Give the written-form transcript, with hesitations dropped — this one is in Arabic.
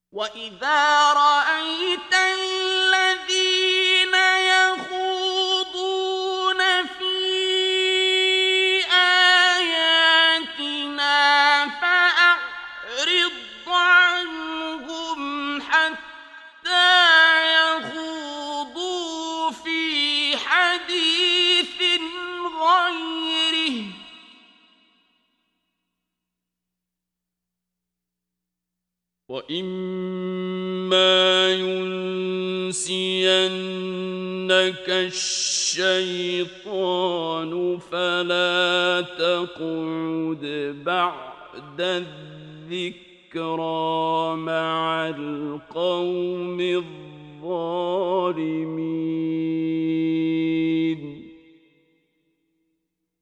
وَإِذَا رَأَيْتَ الَّذِينَ يَخُوضُونَ فِي آيَاتِنَا فَأَعْرِضْ عَنْهُمْ حَتَّىٰ يَخُوضُوا فِي حَدِيثٍ غَيْرِهِ ۚ وَإِمَّا يُنسِيَنَّكَ الشَّيْطَانُ فَلَا تَقْعُدْ بَعْدَ الذِّكْرَىٰ مَعَ الْقَوْمِ الظَّالِمِينَ.